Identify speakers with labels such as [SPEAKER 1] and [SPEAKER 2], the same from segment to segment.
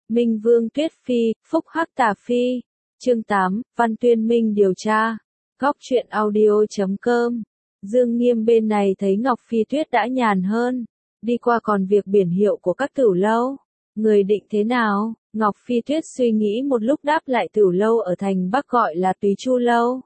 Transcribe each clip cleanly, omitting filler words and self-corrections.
[SPEAKER 1] Minh Vương Tuyết Phi, Phúc Hắc Tà Phi. Chương 8, Văn Tuyên Minh điều tra. Góc truyện audio.com. Dương Nghiêm bên này thấy Ngọc Phi Tuyết đã nhàn hơn, đi qua còn việc biển hiệu của các tửu lâu. Người định thế nào? Ngọc Phi Tuyết suy nghĩ một lúc đáp lại, tửu lâu ở thành Bắc gọi là Túy Chu Lâu,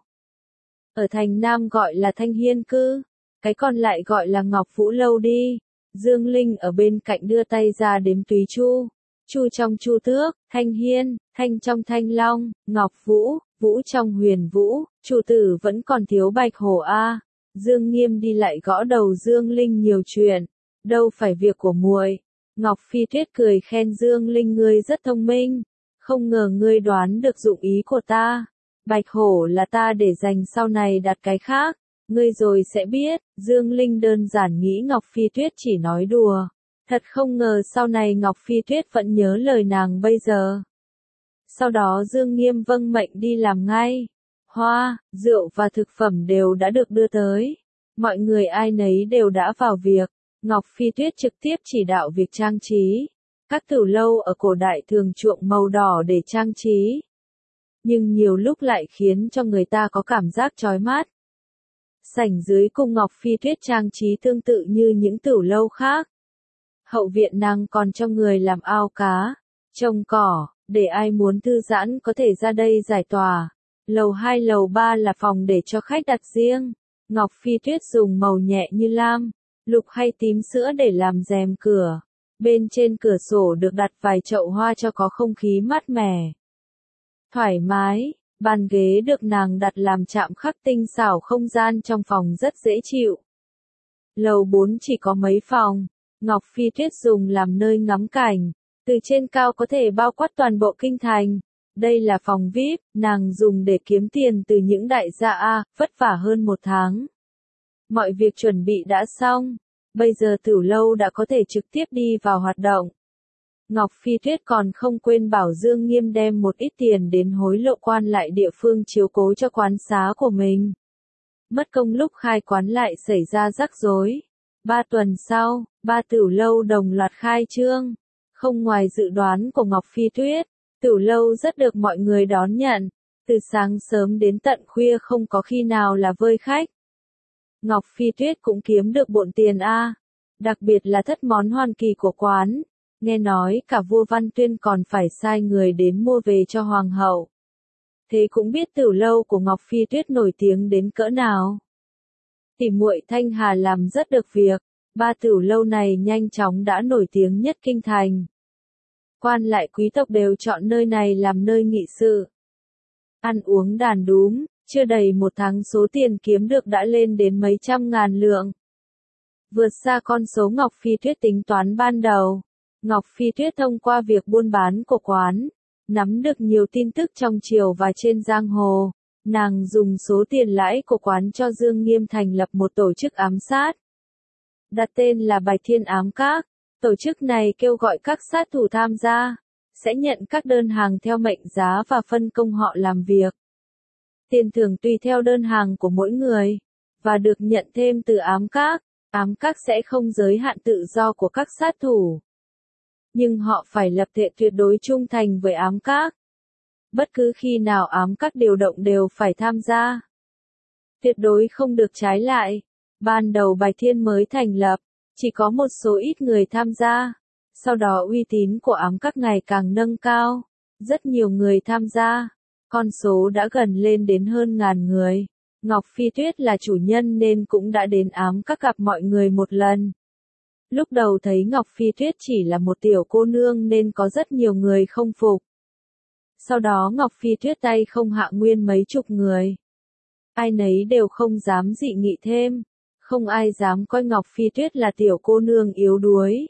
[SPEAKER 1] ở thành Nam gọi là Thanh Hiên Cư, cái còn lại gọi là Ngọc Vũ Lâu đi. Dương Linh ở bên cạnh đưa tay ra đếm Túy Chu. Chu trong Chu Tước, Thanh Hiên, Thanh trong Thanh Long, Ngọc Vũ, Vũ trong Huyền Vũ, chủ tử vẫn còn thiếu Bạch Hổ a. Dương Nghiêm đi lại gõ đầu Dương Linh, nhiều chuyện, đâu phải việc của muội. Ngọc Phi Tuyết cười khen Dương Linh, ngươi rất thông minh, không ngờ ngươi đoán được dụng ý của ta. Bạch Hổ là ta để dành sau này đặt cái khác, ngươi rồi sẽ biết. Dương Linh đơn giản nghĩ Ngọc Phi Tuyết chỉ nói đùa. Thật không ngờ sau này Ngọc Phi Tuyết vẫn nhớ lời nàng bây giờ. Sau đó Dương Nghiêm vâng mệnh đi làm ngay. Hoa, rượu và thực phẩm đều đã được đưa tới. Mọi người ai nấy đều đã vào việc. Ngọc Phi Tuyết trực tiếp chỉ đạo việc trang trí. Các tửu lâu ở cổ đại thường chuộng màu đỏ để trang trí, nhưng nhiều lúc lại khiến cho người ta có cảm giác chói mắt. Sảnh dưới cung Ngọc Phi Tuyết trang trí tương tự như những tửu lâu khác. Hậu viện nàng còn cho người làm ao cá, trồng cỏ, để ai muốn thư giãn có thể ra đây giải tỏa. Lầu 2 lầu 3 là phòng để cho khách đặt riêng. Ngọc Phi Tuyết dùng màu nhẹ như lam, lục hay tím sữa để làm rèm cửa. Bên trên cửa sổ được đặt vài chậu hoa cho có không khí mát mẻ, thoải mái. Bàn ghế được nàng đặt làm chạm khắc tinh xảo, không gian trong phòng rất dễ chịu. Lầu 4 chỉ có mấy phòng. Ngọc Phi Tuyết dùng làm nơi ngắm cảnh, từ trên cao có thể bao quát toàn bộ kinh thành. Đây là phòng VIP, nàng dùng để kiếm tiền từ những đại gia A, vất vả hơn 1 tháng. Mọi việc chuẩn bị đã xong, bây giờ tửu lâu đã có thể trực tiếp đi vào hoạt động. Ngọc Phi Tuyết còn không quên bảo Dương Nghiêm đem một ít tiền đến hối lộ quan lại địa phương chiếu cố cho quán xá của mình. Mất công lúc khai quán lại xảy ra rắc rối. 3 tuần sau, 3 tửu lâu đồng loạt khai trương. Không ngoài dự đoán của Ngọc Phi Tuyết, tửu lâu rất được mọi người đón nhận. Từ sáng sớm đến tận khuya không có khi nào là vơi khách. Ngọc Phi Tuyết cũng kiếm được bộn tiền a. Đặc biệt là thất món hoàn kỳ của quán. Nghe nói cả vua Văn Tuyên còn phải sai người đến mua về cho hoàng hậu. Thế cũng biết tửu lâu của Ngọc Phi Tuyết nổi tiếng đến cỡ nào. Tỷ muội Thanh Hà làm rất được việc, 3 tửu lâu này nhanh chóng đã nổi tiếng nhất kinh thành. Quan lại quý tộc đều chọn nơi này làm nơi nghị sự. Ăn uống đàn đúm, chưa đầy 1 tháng số tiền kiếm được đã lên đến mấy trăm ngàn lượng. Vượt xa con số Ngọc Phi Tuyết tính toán ban đầu. Ngọc Phi Tuyết thông qua việc buôn bán của quán, nắm được nhiều tin tức trong triều và trên giang hồ. Nàng dùng số tiền lãi của quán cho Dương Nghiêm thành lập một tổ chức ám sát, đặt tên là Bạch Thiên Ám Các. Tổ chức này kêu gọi các sát thủ tham gia, sẽ nhận các đơn hàng theo mệnh giá và phân công họ làm việc. Tiền thưởng tùy theo đơn hàng của mỗi người, và được nhận thêm từ ám các. Ám các sẽ không giới hạn tự do của các sát thủ, nhưng họ phải lập thệ tuyệt đối trung thành với ám các. Bất cứ khi nào ám các điều động đều phải tham gia, tuyệt đối không được trái lại. Ban đầu Bạch Thiên mới thành lập, chỉ có một số ít người tham gia. Sau đó uy tín của ám các ngày càng nâng cao, rất nhiều người tham gia, con số đã gần lên đến hơn ngàn người. Ngọc Phi Tuyết là chủ nhân nên cũng đã đến ám các gặp mọi người một lần. Lúc đầu thấy Ngọc Phi Tuyết chỉ là một tiểu cô nương nên có rất nhiều người không phục. Sau đó Ngọc Phi Tuyết tay không hạ nguyên mấy chục người. Ai nấy đều không dám dị nghị thêm. Không ai dám coi Ngọc Phi Tuyết là tiểu cô nương yếu đuối.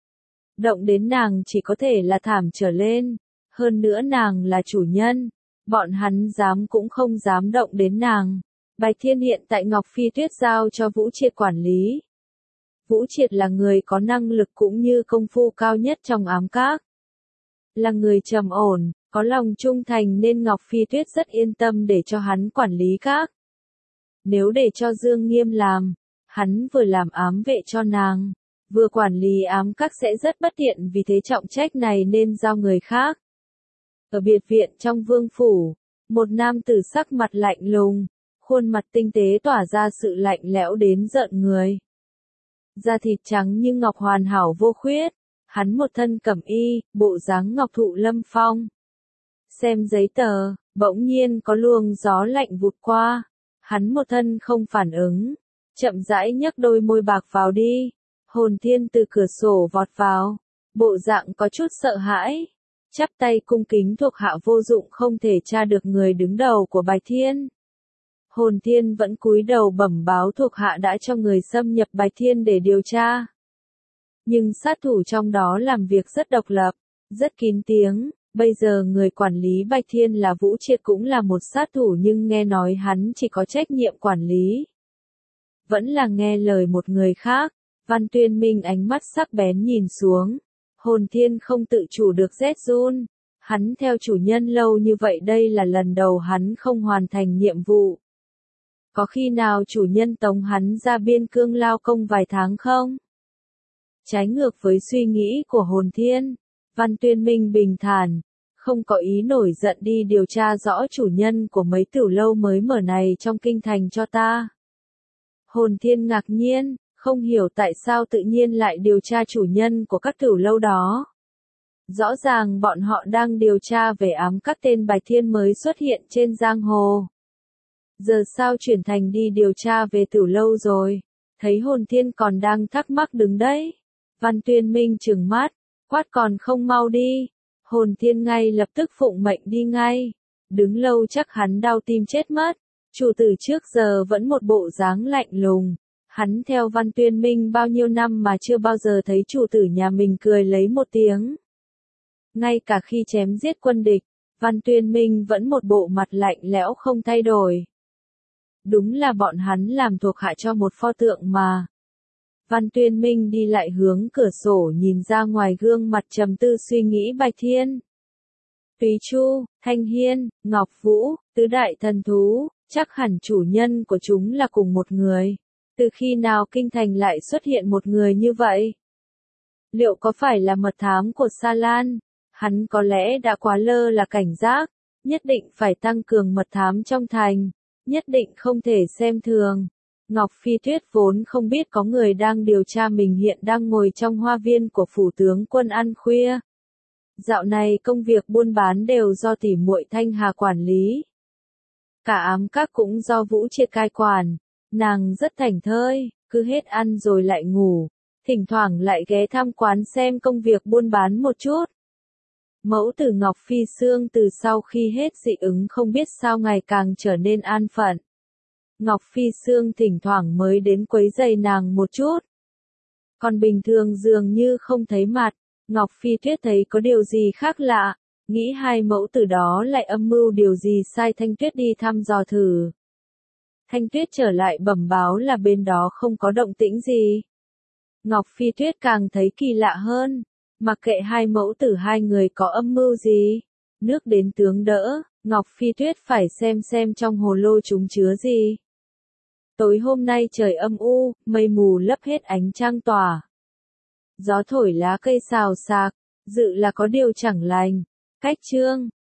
[SPEAKER 1] Động đến nàng chỉ có thể là thảm trở lên. Hơn nữa nàng là chủ nhân. Bọn hắn dám cũng không dám động đến nàng. Bạch Thiên hiện tại Ngọc Phi Tuyết giao cho Vũ Triệt quản lý. Vũ Triệt là người có năng lực cũng như công phu cao nhất trong ám các. Là người trầm ổn, có lòng trung thành nên Ngọc Phi Tuyết rất yên tâm để cho hắn quản lý các. Nếu để cho Dương Nghiêm làm, hắn vừa làm ám vệ cho nàng, Vừa quản lý ám các sẽ rất bất tiện vì thế trọng trách này nên giao người khác. Ở biệt viện trong vương phủ, một nam tử sắc mặt lạnh lùng, khuôn mặt tinh tế tỏa ra sự lạnh lẽo đến rợn người. Da thịt trắng như ngọc hoàn hảo vô khuyết, hắn một thân cẩm y, bộ dáng ngọc thụ lâm phong. Xem giấy tờ, bỗng nhiên có luồng gió lạnh vụt qua, hắn một thân không phản ứng, chậm rãi nhấc đôi môi bạc vào đi. Hồn Thiên từ cửa sổ vọt vào, bộ dạng có chút sợ hãi, chắp tay cung kính thuộc hạ vô dụng không thể tra được người đứng đầu của Bạch Thiên. Hồn Thiên vẫn cúi đầu bẩm báo thuộc hạ đã cho người xâm nhập Bạch Thiên để điều tra. Nhưng sát thủ trong đó làm việc rất độc lập, rất kín tiếng, bây giờ người quản lý Bạch Thiên là Vũ Triệt cũng là một sát thủ nhưng nghe nói hắn chỉ có trách nhiệm quản lý. Vẫn là nghe lời một người khác. Văn Tuyên Minh ánh mắt sắc bén nhìn xuống, Hồn Thiên không tự chủ được rét run, hắn theo chủ nhân lâu như vậy đây là lần đầu hắn không hoàn thành nhiệm vụ. Có khi nào chủ nhân tống hắn ra biên cương lao công vài tháng không? Trái ngược với suy nghĩ của Hồn Thiên, Văn Tuyên Minh bình thản, không có ý nổi giận đi điều tra rõ chủ nhân của mấy tiểu lâu mới mở này trong kinh thành cho ta. Hồn Thiên ngạc nhiên. Không hiểu tại sao tự nhiên lại điều tra chủ nhân của các tiểu lâu đó. Rõ ràng bọn họ đang điều tra về ám các tên Bạch Thiên mới xuất hiện trên giang hồ. Giờ sao chuyển thành đi điều tra về tiểu lâu rồi? Thấy Hồn Thiên còn đang thắc mắc đứng đấy. Văn Tuyên Minh trừng mắt, quát còn không mau đi. Hồn Thiên ngay lập tức phụng mệnh đi ngay. Đứng lâu chắc hắn đau tim chết mất. Chủ tử trước giờ vẫn một bộ dáng lạnh lùng. Hắn theo Văn Tuyên Minh bao nhiêu năm mà chưa bao giờ thấy chủ tử nhà mình cười lấy một tiếng. Ngay cả khi chém giết quân địch, Văn Tuyên Minh vẫn một bộ mặt lạnh lẽo không thay đổi. Đúng là bọn hắn làm thuộc hạ cho một pho tượng mà. Văn Tuyên Minh đi lại hướng cửa sổ nhìn ra ngoài gương mặt trầm tư suy nghĩ Bạch Thiên. Túy Chu, Thanh Hiên, Ngọc Vũ, tứ đại thần thú, chắc hẳn chủ nhân của chúng là cùng một người. Từ khi nào kinh thành lại xuất hiện một người như vậy? Liệu có phải là mật thám của Sa Lan? Hắn có lẽ đã quá lơ là cảnh giác, nhất định phải tăng cường mật thám trong thành, nhất định không thể xem thường. Ngọc Phi Tuyết vốn không biết có người đang điều tra mình hiện đang ngồi trong hoa viên của phủ tướng quân ăn khuya. Dạo này công việc buôn bán đều do tỷ muội Thanh Hà quản lý. Cả ám các cũng do Vũ Triệt cai quản. Nàng rất thảnh thơi, cứ hết ăn rồi lại ngủ, thỉnh thoảng lại ghé thăm quán xem công việc buôn bán một chút. Mẫu tử Ngọc Phi Sương từ sau khi hết dị ứng không biết sao ngày càng trở nên an phận. Ngọc Phi Sương thỉnh thoảng mới đến quấy rầy nàng một chút. Còn bình thường dường như không thấy mặt, Ngọc Phi Tuyết thấy có điều gì khác lạ, nghĩ hai mẫu tử đó lại âm mưu điều gì sai Thanh Tuyết đi thăm dò thử. Thanh Tuyết trở lại bẩm báo là bên đó không có động tĩnh gì. Ngọc Phi Tuyết càng thấy kỳ lạ hơn, mặc kệ hai mẫu tử hai người có âm mưu gì. Nước đến tướng đỡ, Ngọc Phi Tuyết phải xem trong hồ lô chúng chứa gì. Tối hôm nay trời âm u, mây mù lấp hết ánh trăng tỏa. Gió thổi lá cây xào xạc, dự là có điều chẳng lành. Cách chương